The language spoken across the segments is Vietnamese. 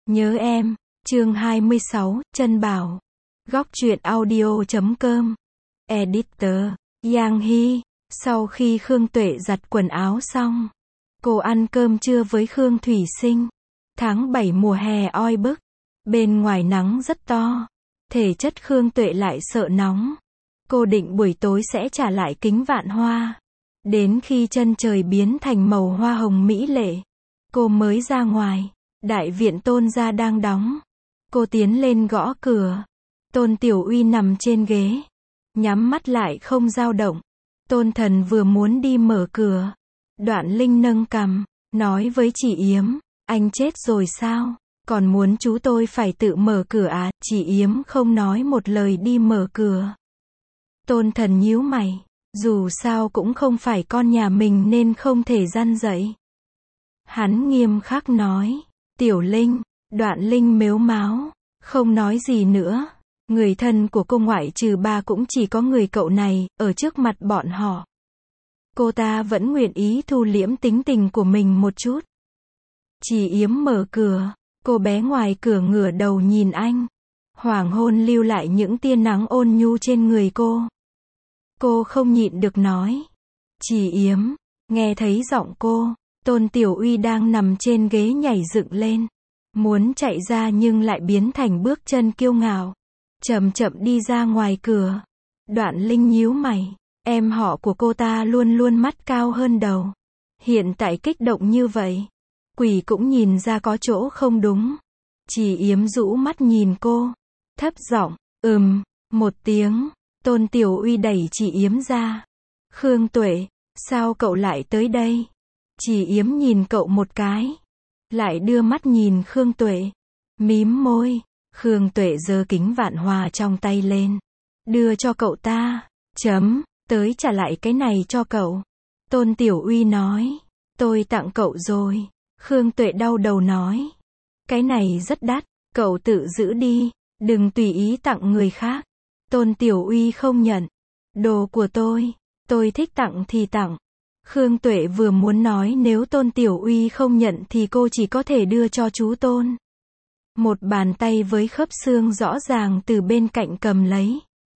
Nhớ em, chương 26, Trân Bảo. Góc truyện audio.com. Editor, Giang Hy. Sau khi Khương Tuệ giặt quần áo xong, cô ăn cơm trưa với Khương Thủy Sinh. Tháng 7 mùa hè oi bức, bên ngoài nắng rất to, thể chất Khương Tuệ lại sợ nóng. Cô định buổi tối sẽ trả lại kính vạn hoa. Đến khi chân trời biến thành màu hoa hồng mỹ lệ, cô mới ra ngoài. Đại viện Tôn gia đang đóng. Cô tiến lên gõ cửa. Tôn Tiểu Uy nằm trên ghế, nhắm mắt lại không dao động. Tôn Thần vừa muốn đi mở cửa, Đoạn Linh nâng cằm, nói với chị Yếm, anh chết rồi sao? Còn muốn chú tôi phải tự mở cửa à? Chị Yếm không nói một lời đi mở cửa. Tôn Thần nhíu mày, dù sao cũng không phải con nhà mình nên không thể răn dậy. Hắn nghiêm khắc nói, Tiểu Linh. Đoạn Linh mếu máo, không nói gì nữa. Người thân của cô ngoại trừ ba cũng chỉ có người cậu này, ở trước mặt bọn họ. Cô ta vẫn nguyện ý thu liễm tính tình của mình một chút. Chị Yếm mở cửa, cô bé ngoài cửa ngửa đầu nhìn anh. Hoàng hôn lưu lại những tia nắng ôn nhu trên người cô. Cô không nhịn được nói, chị Yếm. Nghe thấy giọng cô, Tôn Tiểu Uy đang nằm trên ghế nhảy dựng lên. Muốn chạy ra nhưng lại biến thành bước chân kiêu ngạo. Chậm chậm đi ra ngoài cửa. Đoạn Linh nhíu mày. Em họ của cô ta luôn luôn mắt cao hơn đầu. Hiện tại kích động như vậy, quỷ cũng nhìn ra có chỗ không đúng. Chị Yếm rũ mắt nhìn cô, thấp giọng, một tiếng. Tôn Tiểu Uy đẩy chị Yếm ra. Khương Tuệ, sao cậu lại tới đây? Chị Yếm nhìn cậu một cái, lại đưa mắt nhìn Khương Tuệ, mím môi. Khương Tuệ giơ kính vạn hoa trong tay lên, đưa cho cậu ta. Tới trả lại cái này cho cậu. Tôn Tiểu Uy nói, tôi tặng cậu rồi. Khương Tuệ đau đầu nói, cái này rất đắt, cậu tự giữ đi, đừng tùy ý tặng người khác. Tôn Tiểu Uy không nhận. Đồ của tôi thích tặng thì tặng. Khương Tuệ vừa muốn nói nếu Tôn Tiểu Uy không nhận thì cô chỉ có thể đưa cho chú Tôn. Một bàn tay với khớp xương rõ ràng từ bên cạnh cầm lấy.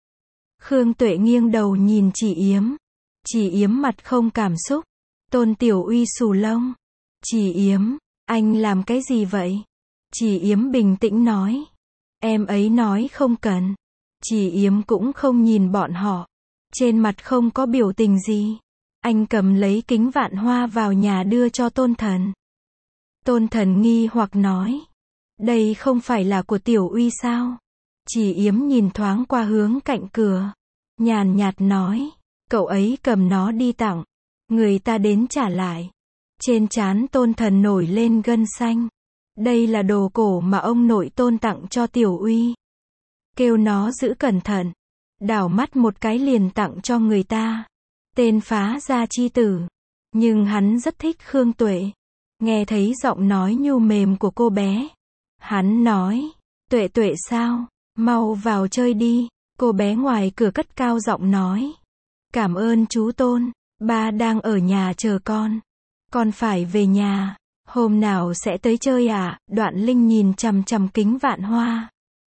Khương Tuệ nghiêng đầu nhìn chị Yếm. Chị Yếm mặt không cảm xúc. Tôn Tiểu Uy xù lông. Chị Yếm, anh làm cái gì vậy? Chị Yếm bình tĩnh nói. Em ấy nói không cần. Chị Yếm cũng không nhìn bọn họ. Trên mặt không có biểu tình gì. Anh cầm lấy kính vạn hoa vào nhà đưa cho Tôn Thần. Tôn Thần nghi hoặc nói, đây không phải là của Tiểu Uy sao? Chị Yếm nhìn thoáng qua hướng cạnh cửa, nhàn nhạt nói, cậu ấy cầm nó đi tặng, người ta đến trả lại. Trên trán Tôn Thần nổi lên gân xanh. Đây là đồ cổ mà ông nội Tôn tặng cho Tiểu Uy. Kêu nó giữ cẩn thận. Đảo mắt một cái liền tặng cho người ta. Tên phá gia chi tử. Nhưng hắn rất thích Khương Tuệ. Nghe thấy giọng nói nhu mềm của cô bé, hắn nói, Tuệ Tuệ sao? Mau vào chơi đi. Cô bé ngoài cửa cất cao giọng nói, cảm ơn chú Tôn, ba đang ở nhà chờ con phải về nhà. Hôm nào sẽ tới chơi à? Đoạn Linh nhìn chằm chằm kính vạn hoa.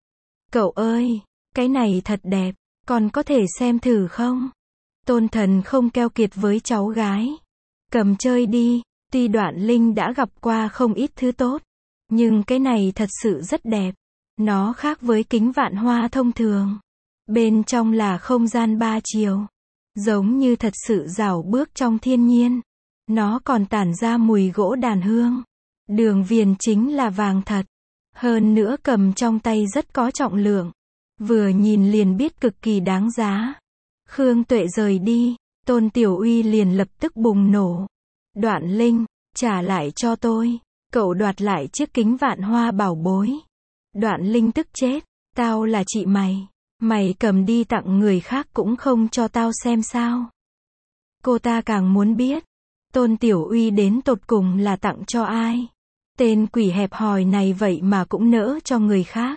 Cậu ơi, cái này thật đẹp, con có thể xem thử không? Tôn Thần không keo kiệt với cháu gái. Cầm chơi đi. Tuy Đoạn Linh đã gặp qua không ít thứ tốt, nhưng cái này thật sự rất đẹp. Nó khác với kính vạn hoa thông thường. Bên trong là không gian ba chiều, giống như thật sự dạo bước trong thiên nhiên. Nó còn tản ra mùi gỗ đàn hương. Đường viền chính là vàng thật. Hơn nữa cầm trong tay rất có trọng lượng. Vừa nhìn liền biết cực kỳ đáng giá. Khương Tuệ rời đi, Tôn Tiểu Uy liền lập tức bùng nổ. Đoạn Linh, trả lại cho tôi. Cậu đoạt lại chiếc kính vạn hoa bảo bối. Đoạn Linh tức chết. Tao là chị mày. Mày cầm đi tặng người khác cũng không cho tao xem sao? Cô ta càng muốn biết. Tôn Tiểu Uy đến tột cùng là tặng cho ai? Tên quỷ hẹp hòi này vậy mà cũng nỡ cho người khác.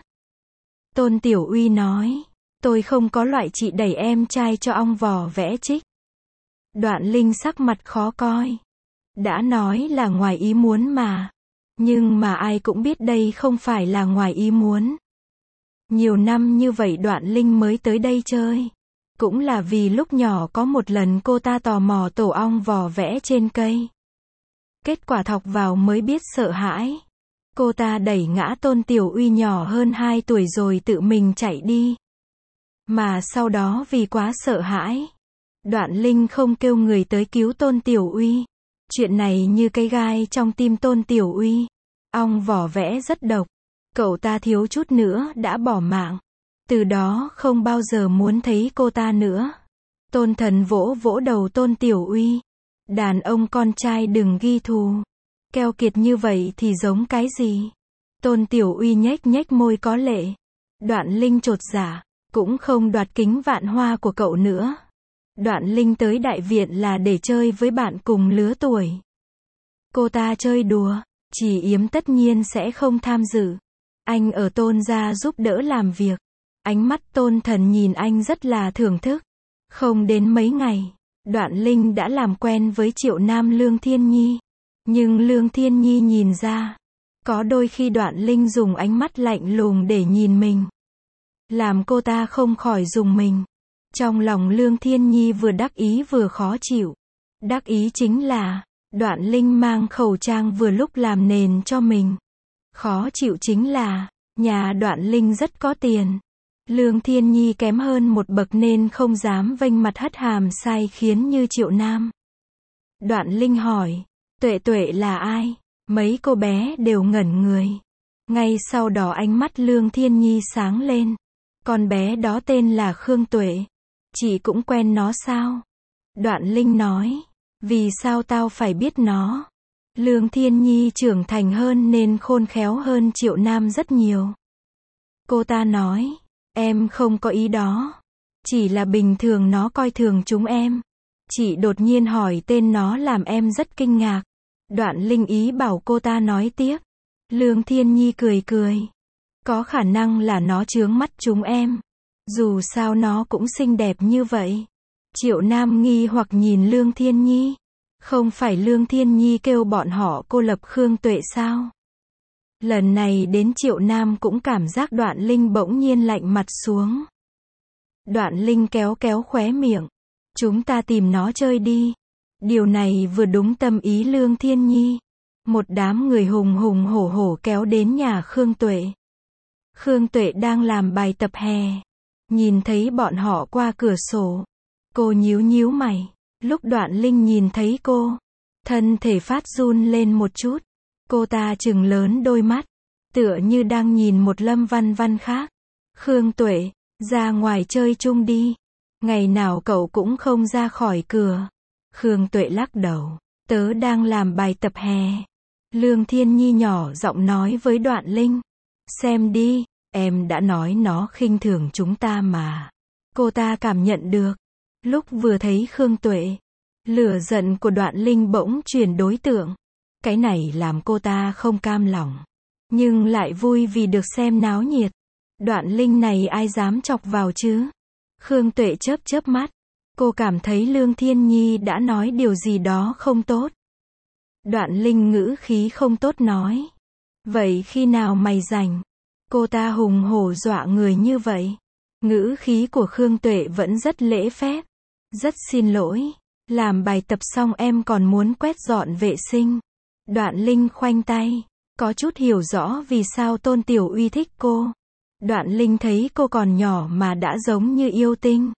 Tôn Tiểu Uy nói, tôi không có loại chị đẩy em trai cho ong vò vẽ trích. Đoạn Linh sắc mặt khó coi. Đã nói là ngoài ý muốn mà. Nhưng mà ai cũng biết đây không phải là ngoài ý muốn. Nhiều năm như vậy Đoạn Linh mới tới đây chơi. Cũng là vì lúc nhỏ có một lần cô ta tò mò tổ ong vò vẽ trên cây. Kết quả thọc vào mới biết sợ hãi. Cô ta đẩy ngã Tôn Tiểu Uy nhỏ hơn 2 tuổi rồi tự mình chạy đi. Mà sau đó vì quá sợ hãi, Đoạn Linh không kêu người tới cứu Tôn Tiểu Uy. Chuyện này như cây gai trong tim Tôn Tiểu Uy. Ong vò vẽ rất độc. Cậu ta thiếu chút nữa đã bỏ mạng. Từ đó không bao giờ muốn thấy cô ta nữa. Tôn Thần vỗ vỗ đầu Tôn Tiểu Uy. Đàn ông con trai đừng ghi thù. Keo kiệt như vậy thì giống cái gì? Tôn Tiểu Uy nhếch nhếch môi có lệ. Đoạn Linh chột dạ, cũng không đoạt kính vạn hoa của cậu nữa. Đoạn Linh tới đại viện là để chơi với bạn cùng lứa tuổi. Cô ta chơi đùa, Chỉ Yếm tất nhiên sẽ không tham dự. Anh ở Tôn gia giúp đỡ làm việc. Ánh mắt Tôn Thần nhìn anh rất là thưởng thức. Không đến mấy ngày, Đoạn Linh đã làm quen với Triệu Nam Lương Thiên Nhi. Nhưng Lương Thiên Nhi nhìn ra, có đôi khi Đoạn Linh dùng ánh mắt lạnh lùng để nhìn mình, làm cô ta không khỏi rùng mình. Trong lòng Lương Thiên Nhi vừa đắc ý vừa khó chịu. Đắc ý chính là, Đoạn Linh mang khẩu trang vừa lúc làm nền cho mình. Khó chịu chính là, nhà Đoạn Linh rất có tiền. Lương Thiên Nhi kém hơn một bậc nên không dám vênh mặt hất hàm sai khiến như Triệu Nam. Đoạn Linh hỏi, Tuệ Tuệ là ai? Mấy cô bé đều ngẩn người. Ngay sau đó ánh mắt Lương Thiên Nhi sáng lên. Con bé đó tên là Khương Tuệ. Chị cũng quen nó sao? Đoạn Linh nói, vì sao tao phải biết nó? Lương Thiên Nhi trưởng thành hơn nên khôn khéo hơn Triệu Nam rất nhiều. Cô ta nói, em không có ý đó. Chỉ là bình thường nó coi thường chúng em. Chị đột nhiên hỏi tên nó làm em rất kinh ngạc. Đoạn Linh ý bảo cô ta nói tiếp. Lương Thiên Nhi cười cười. Có khả năng là nó chướng mắt chúng em. Dù sao nó cũng xinh đẹp như vậy. Triệu Nam nghi hoặc nhìn Lương Thiên Nhi. Không phải Lương Thiên Nhi kêu bọn họ cô lập Khương Tuệ sao? Lần này đến Triệu Nam cũng cảm giác Đoạn Linh bỗng nhiên lạnh mặt xuống. Đoạn Linh kéo kéo khóe miệng. Chúng ta tìm nó chơi đi. Điều này vừa đúng tâm ý Lương Thiên Nhi. Một đám người hùng hùng hổ hổ kéo đến nhà Khương Tuệ. Khương Tuệ đang làm bài tập hè. Nhìn thấy bọn họ qua cửa sổ. Cô nhíu nhíu mày. Lúc Đoạn Linh nhìn thấy cô, thân thể phát run lên một chút. Cô ta trừng lớn đôi mắt, tựa như đang nhìn một Lâm Văn Văn khác. Khương Tuệ, ra ngoài chơi chung đi. Ngày nào cậu cũng không ra khỏi cửa. Khương Tuệ lắc đầu, tớ đang làm bài tập hè. Lương Thiên Nhi nhỏ giọng nói với Đoạn Linh. Xem đi, em đã nói nó khinh thường chúng ta mà. Cô ta cảm nhận được. Lúc vừa thấy Khương Tuệ, lửa giận của Đoạn Linh bỗng chuyển đối tượng. Cái này làm cô ta không cam lòng. Nhưng lại vui vì được xem náo nhiệt. Đoạn Linh này ai dám chọc vào chứ? Khương Tuệ chớp chớp mắt. Cô cảm thấy Lương Thiên Nhi đã nói điều gì đó không tốt. Đoạn Linh ngữ khí không tốt nói. Vậy khi nào mày rảnh? Cô ta hùng hổ dọa người như vậy. Ngữ khí của Khương Tuệ vẫn rất lễ phép. Rất xin lỗi. Làm bài tập xong em còn muốn quét dọn vệ sinh. Đoạn Linh khoanh tay. Có chút hiểu rõ vì sao Tôn Tiểu Uy thích cô. Đoạn Linh thấy cô còn nhỏ mà đã giống như yêu tinh.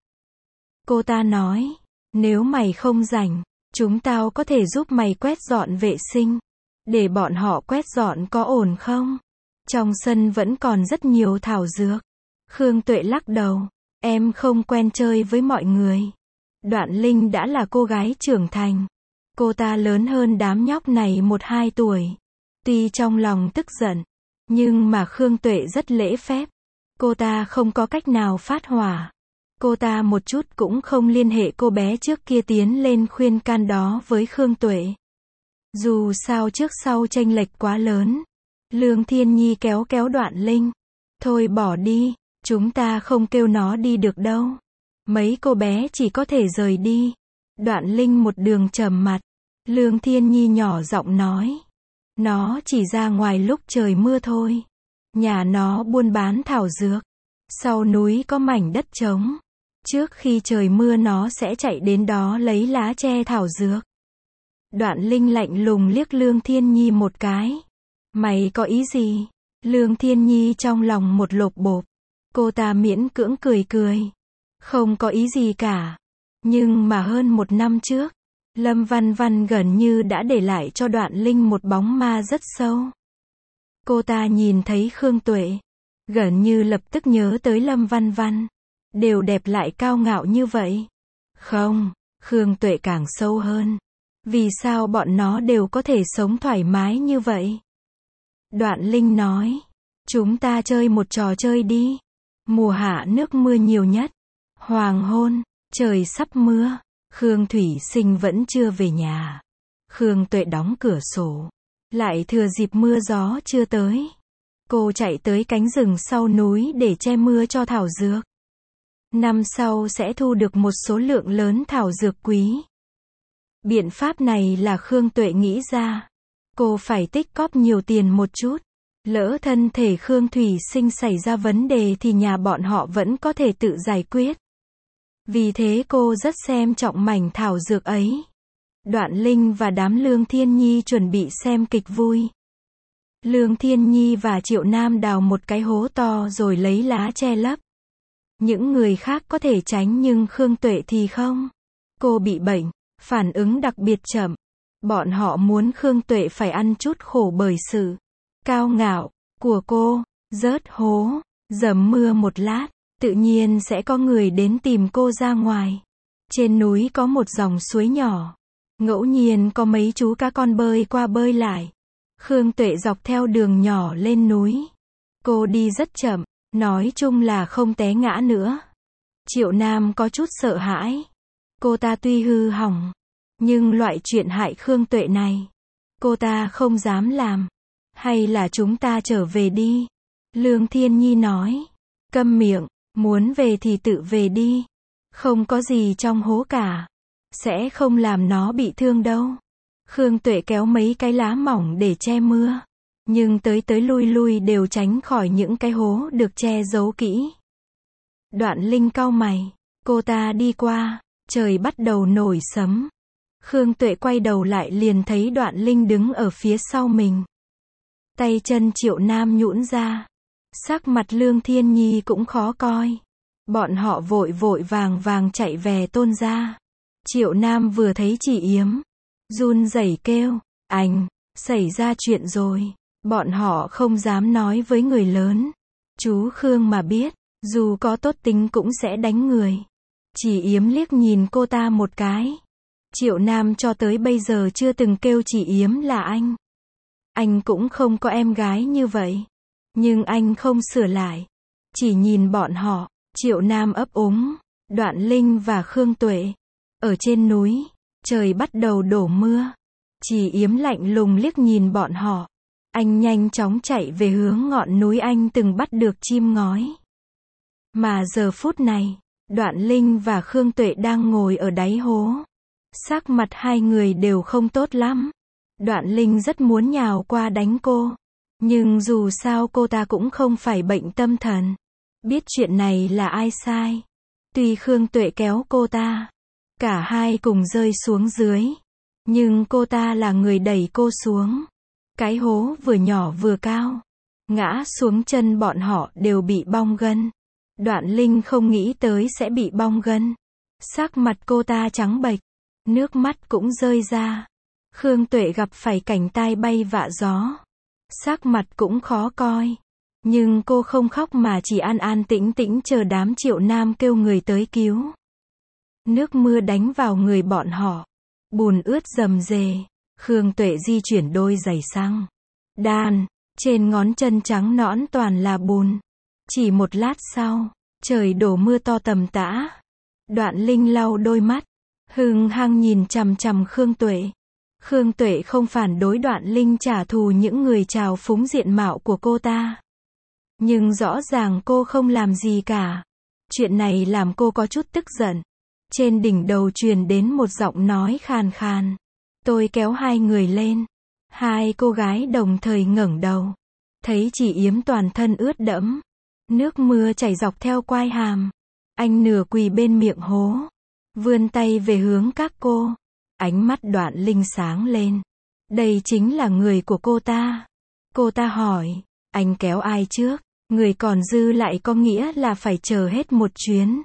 Cô ta nói. Nếu mày không rảnh, chúng tao có thể giúp mày quét dọn vệ sinh. Để bọn họ quét dọn có ổn không? Trong sân vẫn còn rất nhiều thảo dược. Khương Tuệ lắc đầu. Em không quen chơi với mọi người. Đoạn Linh đã là cô gái trưởng thành. Cô ta lớn hơn đám nhóc này 1-2 tuổi. Tuy trong lòng tức giận, nhưng mà Khương Tuệ rất lễ phép. Cô ta không có cách nào phát hỏa. Cô ta một chút cũng không liên hệ cô bé trước kia tiến lên khuyên can đó với Khương Tuệ. Dù sao trước sau chênh lệch quá lớn. Lương Thiên Nhi kéo kéo Đoạn Linh. Thôi bỏ đi, chúng ta không kêu nó đi được đâu. Mấy cô bé chỉ có thể rời đi. Đoạn Linh một đường trầm mặt. Lương Thiên Nhi nhỏ giọng nói. Nó chỉ ra ngoài lúc trời mưa thôi. Nhà nó buôn bán thảo dược. Sau núi có mảnh đất trống. Trước khi trời mưa nó sẽ chạy đến đó lấy lá tre thảo dược. Đoạn Linh lạnh lùng liếc Lương Thiên Nhi một cái. Mày có ý gì? Lương Thiên Nhi trong lòng một lột bột. Cô ta miễn cưỡng cười cười. Không có ý gì cả. Nhưng mà hơn 1 năm trước, Lâm Văn Văn gần như đã để lại cho Đoạn Linh một bóng ma rất sâu. Cô ta nhìn thấy Khương Tuệ, gần như lập tức nhớ tới Lâm Văn Văn. Đều đẹp lại cao ngạo như vậy. Không, Khương Tuệ càng sâu hơn. Vì sao bọn nó đều có thể sống thoải mái như vậy? Đoạn Linh nói, chúng ta chơi một trò chơi đi. Mùa hạ nước mưa nhiều nhất. Hoàng hôn, trời sắp mưa. Khương Thủy Sinh vẫn chưa về nhà. Khương Tuệ đóng cửa sổ. Lại thừa dịp mưa gió chưa tới. Cô chạy tới cánh rừng sau núi để che mưa cho thảo dược. Năm sau sẽ thu được một số lượng lớn thảo dược quý. Biện pháp này là Khương Tuệ nghĩ ra. Cô phải tích cóp nhiều tiền một chút. Lỡ thân thể Khương Thủy Sinh xảy ra vấn đề thì nhà bọn họ vẫn có thể tự giải quyết. Vì thế cô rất xem trọng mảnh thảo dược ấy. Đoạn Linh và đám Lương Thiên Nhi chuẩn bị xem kịch vui. Lương Thiên Nhi và Triệu Nam đào một cái hố to rồi lấy lá che lấp. Những người khác có thể tránh nhưng Khương Tuệ thì không. Cô bị bệnh, phản ứng đặc biệt chậm. Bọn họ muốn Khương Tuệ phải ăn chút khổ bởi sự cao ngạo của cô. Rớt hố, dầm mưa một lát, tự nhiên sẽ có người đến tìm cô ra ngoài. Trên núi có một dòng suối nhỏ. Ngẫu nhiên có mấy chú cá con bơi qua bơi lại. Khương Tuệ dọc theo đường nhỏ lên núi. Cô đi rất chậm, nói chung là không té ngã nữa. Triệu Nam có chút sợ hãi. Cô ta tuy hư hỏng, nhưng loại chuyện hại Khương Tuệ này, cô ta không dám làm. Hay là chúng ta trở về đi? Lương Thiên Nhi nói. Câm miệng, muốn về thì tự về đi. Không có gì trong hố cả. Sẽ không làm nó bị thương đâu. Khương Tuệ kéo mấy cái lá mỏng để che mưa. Nhưng tới lui lui đều tránh khỏi những cái hố được che giấu kỹ. Đoạn Linh cau mày. Cô ta đi qua, trời bắt đầu nổi sấm. Khương Tuệ quay đầu lại liền thấy Đoạn Linh đứng ở phía sau mình. Tay chân Triệu Nam nhũn ra. Sắc mặt Lương Thiên Nhi cũng khó coi. Bọn họ vội vội vàng vàng chạy về Tôn gia. Triệu Nam vừa thấy chị Yếm, run rẩy kêu, anh, xảy ra chuyện rồi. Bọn họ không dám nói với người lớn. Chú Khương mà biết, dù có tốt tính cũng sẽ đánh người. Chị Yếm liếc nhìn cô ta một cái. Triệu Nam cho tới bây giờ chưa từng kêu chị Yếm là anh. Anh cũng không có em gái như vậy. Nhưng anh không sửa lại. Chỉ nhìn bọn họ. Triệu Nam ấp úng. Đoạn Linh và Khương Tuệ. Ở trên núi, trời bắt đầu đổ mưa. Chị Yếm lạnh lùng liếc nhìn bọn họ. Anh nhanh chóng chạy về hướng ngọn núi anh từng bắt được chim ngói. Mà giờ phút này, Đoạn Linh và Khương Tuệ đang ngồi ở đáy hố. Sắc mặt hai người đều không tốt lắm. Đoạn Linh rất muốn nhào qua đánh cô. Nhưng dù sao cô ta cũng không phải bệnh tâm thần. Biết chuyện này là ai sai. Tuy Khương Tuệ kéo cô ta, cả hai cùng rơi xuống dưới. Nhưng cô ta là người đẩy cô xuống. Cái hố vừa nhỏ vừa cao. Ngã xuống chân bọn họ đều bị bong gân. Đoạn Linh không nghĩ tới sẽ bị bong gân. Sắc mặt cô ta trắng bệch. Nước mắt cũng rơi ra. Khương Tuệ gặp phải cảnh tai bay vạ gió. Sắc mặt cũng khó coi. Nhưng cô không khóc mà chỉ an an tĩnh tĩnh chờ đám Triệu Nam kêu người tới cứu. Nước mưa đánh vào người bọn họ. Bùn ướt rầm rề. Khương Tuệ di chuyển đôi giày xăng đan. Trên ngón chân trắng nõn toàn là bùn. Chỉ một lát sau, trời đổ mưa to tầm tã. Đoạn Linh lau đôi mắt. Hừng hăng nhìn chằm chằm Khương Tuệ. Khương Tuệ không phản đối Đoạn Linh trả thù những người trào phúng diện mạo của cô ta. Nhưng rõ ràng cô không làm gì cả. Chuyện này làm cô có chút tức giận. Trên đỉnh đầu truyền đến một giọng nói khàn khàn. Tôi kéo hai người lên. Hai cô gái đồng thời ngẩng đầu. Thấy chị Yếm toàn thân ướt đẫm. Nước mưa chảy dọc theo quai hàm. Anh nửa quỳ bên miệng hố. Vươn tay về hướng các cô. Ánh mắt Đoạn Linh sáng lên. Đây chính là người của cô ta. Cô ta hỏi. Anh kéo ai trước? Người còn dư lại có nghĩa là phải chờ hết một chuyến.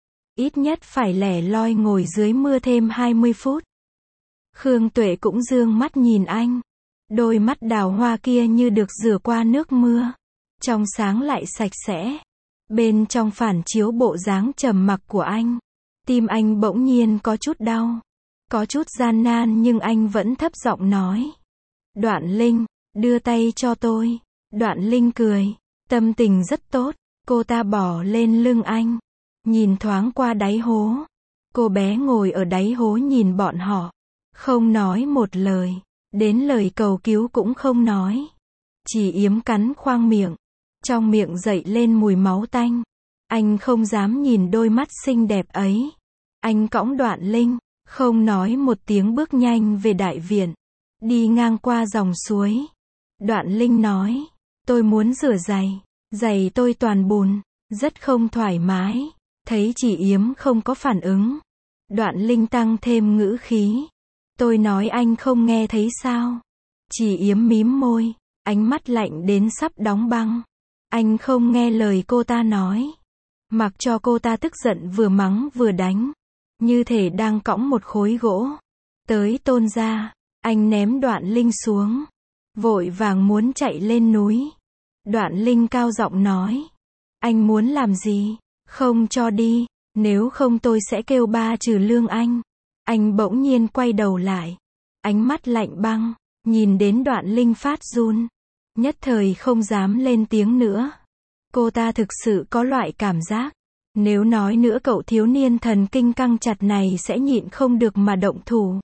Ít nhất phải lẻ loi ngồi dưới mưa thêm 20 phút. Khương Tuệ cũng dương mắt nhìn anh. Đôi mắt đào hoa kia như được rửa qua nước mưa. Trong sáng lại sạch sẽ. Bên trong phản chiếu bộ dáng trầm mặc của anh. Tim anh bỗng nhiên có chút đau. Có chút gian nan nhưng anh vẫn thấp giọng nói. Đoạn Linh, đưa tay cho tôi. Đoạn Linh cười. Tâm tình rất tốt. Cô ta bỏ lên lưng anh. Nhìn thoáng qua đáy hố. Cô bé ngồi ở đáy hố nhìn bọn họ. Không nói một lời. Đến lời cầu cứu cũng không nói. Chỉ Yếm cắn khoang miệng. Trong miệng dậy lên mùi máu tanh. Anh không dám nhìn đôi mắt xinh đẹp ấy. Anh cõng Đoạn Linh. Không nói một tiếng bước nhanh về đại viện. Đi ngang qua dòng suối. Đoạn Linh nói. Tôi muốn rửa giày. Giày tôi toàn bùn. Rất không thoải mái. Thấy chị Yếm không có phản ứng. Đoạn Linh tăng thêm ngữ khí. Tôi nói anh không nghe thấy sao? Chị Yếm mím môi. Ánh mắt lạnh đến sắp đóng băng. Anh không nghe lời cô ta nói. Mặc cho cô ta tức giận vừa mắng vừa đánh. Như thể đang cõng một khối gỗ. Tới Tôn gia. Anh ném Đoạn Linh xuống. Vội vàng muốn chạy lên núi. Đoạn Linh cao giọng nói. Anh muốn làm gì? Không cho đi. Nếu không tôi sẽ kêu ba trừ lương anh. Anh bỗng nhiên quay đầu lại. Ánh mắt lạnh băng. Nhìn đến Đoạn Linh phát run. Nhất thời không dám lên tiếng nữa. Cô ta thực sự có loại cảm giác. Nếu nói nữa cậu thiếu niên thần kinh căng chặt này sẽ nhịn không được mà động thủ.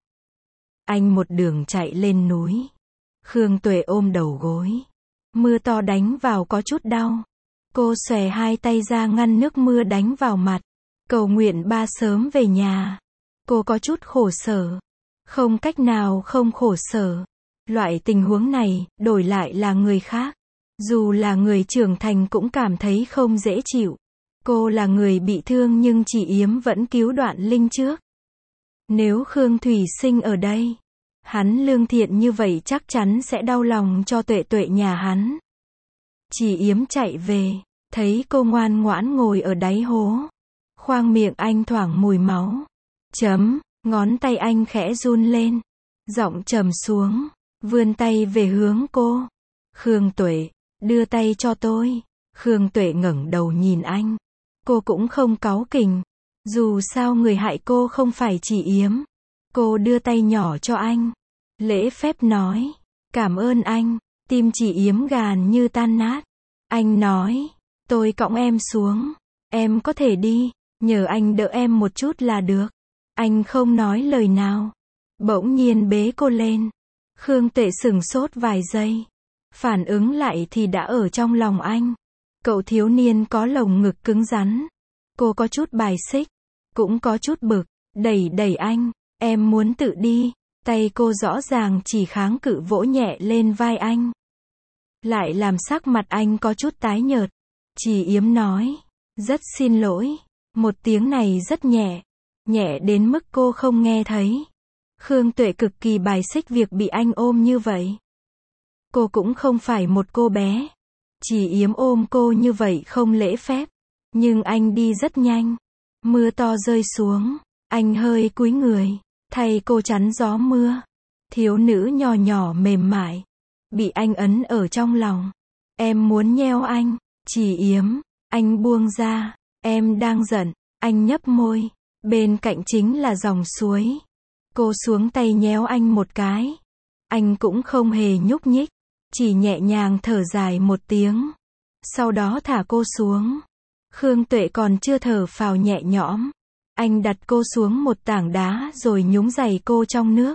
Anh một đường chạy lên núi. Khương Tuệ ôm đầu gối. Mưa to đánh vào có chút đau. Cô xòe hai tay ra ngăn nước mưa đánh vào mặt. Cầu nguyện ba sớm về nhà. Cô có chút khổ sở. Không cách nào không khổ sở. Loại tình huống này, đổi lại là người khác. Dù là người trưởng thành cũng cảm thấy không dễ chịu. Cô là người bị thương nhưng chị Yếm vẫn cứu Đoạn Linh trước. Nếu Khương Thủy Sinh ở đây, hắn lương thiện như vậy chắc chắn sẽ đau lòng cho Tuệ Tuệ nhà hắn. Chị Yếm chạy về, thấy cô ngoan ngoãn ngồi ở đáy hố. Khoang miệng anh thoảng mùi máu. Ngón tay anh khẽ run lên. Giọng trầm xuống, vươn tay về hướng cô. Khương Tuệ, đưa tay cho tôi. Khương Tuệ ngẩng đầu nhìn anh. Cô cũng không cáu kỉnh. Dù sao người hại cô không phải chị Yếm. Cô đưa tay nhỏ cho anh. Lễ phép nói. Cảm ơn anh. Tim chị Yếm gàn như tan nát. Anh nói. Tôi cõng em xuống. Em có thể đi. Nhờ anh đỡ em một chút là được. Anh không nói lời nào. Bỗng nhiên bế cô lên. Khương Tuệ sửng sốt vài giây. Phản ứng lại thì đã ở trong lòng anh. Cậu thiếu niên có lồng ngực cứng rắn. Cô có chút bài xích. Cũng có chút bực. Đẩy anh. Em muốn tự đi. Tay cô rõ ràng chỉ kháng cự vỗ nhẹ lên vai anh. Lại làm sắc mặt anh có chút tái nhợt. Chị Yếm nói. Rất xin lỗi. Một tiếng này rất nhẹ. Nhẹ đến mức cô không nghe thấy. Khương Tuệ cực kỳ bài xích việc bị anh ôm như vậy. Cô cũng không phải một cô bé. Chị Yếm ôm cô như vậy không lễ phép. Nhưng anh đi rất nhanh. Mưa to rơi xuống. Anh hơi cúi người. Thay cô chắn gió mưa. Thiếu nữ nhỏ nhỏ mềm mại. Bị anh ấn ở trong lòng. Em muốn nheo anh. Chị Yếm. Anh buông ra. Em đang giận. Anh nhấp môi. Bên cạnh chính là dòng suối. Cô xuống tay nhéo anh một cái. Anh cũng không hề nhúc nhích. Chỉ nhẹ nhàng thở dài một tiếng. Sau đó thả cô xuống. Khương Tuệ còn chưa thở phào nhẹ nhõm. Anh đặt cô xuống một tảng đá rồi nhúng giày cô trong nước.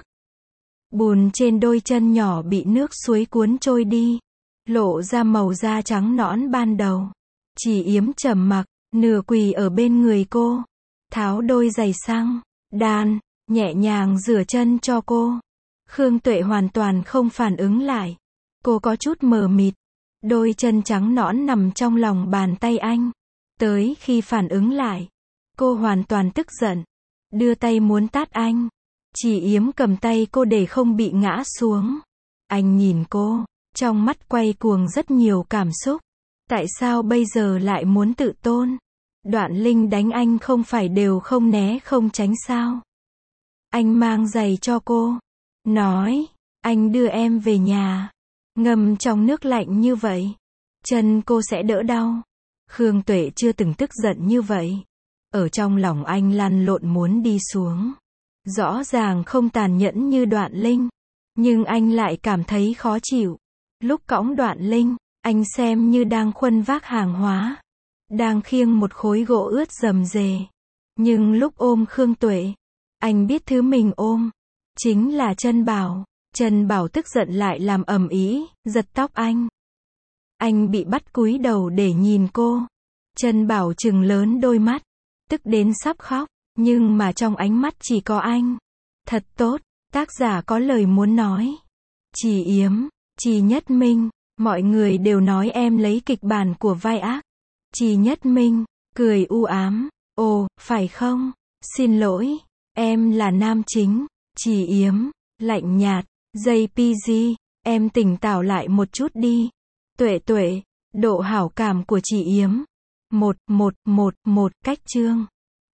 Bùn trên đôi chân nhỏ bị nước suối cuốn trôi đi. Lộ ra màu da trắng nõn ban đầu. Chị Yếm trầm mặc, nửa quỳ ở bên người cô. Tháo đôi giày sang, đan, nhẹ nhàng rửa chân cho cô. Khương Tuệ hoàn toàn không phản ứng lại. Cô có chút mờ mịt. Đôi chân trắng nõn nằm trong lòng bàn tay anh. Tới khi phản ứng lại, cô hoàn toàn tức giận. Đưa tay muốn tát anh. Chỉ Yếm cầm tay cô để không bị ngã xuống. Anh nhìn cô, trong mắt quay cuồng rất nhiều cảm xúc. Tại sao bây giờ lại muốn tự tôn? Đoạn Linh đánh anh không phải đều không né không tránh sao? Anh mang giày cho cô. Nói, anh đưa em về nhà. Ngâm trong nước lạnh như vậy. Chân cô sẽ đỡ đau. Khương Tuệ chưa từng tức giận như vậy. Ở trong lòng anh lăn lộn muốn đi xuống. Rõ ràng không tàn nhẫn như Đoạn Linh. Nhưng anh lại cảm thấy khó chịu. Lúc cõng Đoạn Linh, anh xem như đang khuân vác hàng hóa. Đang khiêng một khối gỗ ướt rầm rề. Nhưng lúc ôm Khương Tuệ, anh biết thứ mình ôm chính là Trân Bảo. Trân Bảo tức giận lại làm ầm ĩ, giật tóc anh. Anh bị bắt cúi đầu để nhìn cô. Trân Bảo trừng lớn đôi mắt, tức đến sắp khóc, nhưng mà trong ánh mắt chỉ có anh. Thật tốt, tác giả có lời muốn nói. Chỉ Yếm, Chỉ Nhất Minh, mọi người đều nói em lấy kịch bản của vai ác. Chỉ Nhất Minh, cười u ám, ồ, phải không? Xin lỗi, em là nam chính. Chỉ Yếm, lạnh nhạt, JPG, em tỉnh táo lại một chút đi. Tuệ Tuệ, độ hảo cảm của Chỉ Yếm. 1111 cách chương.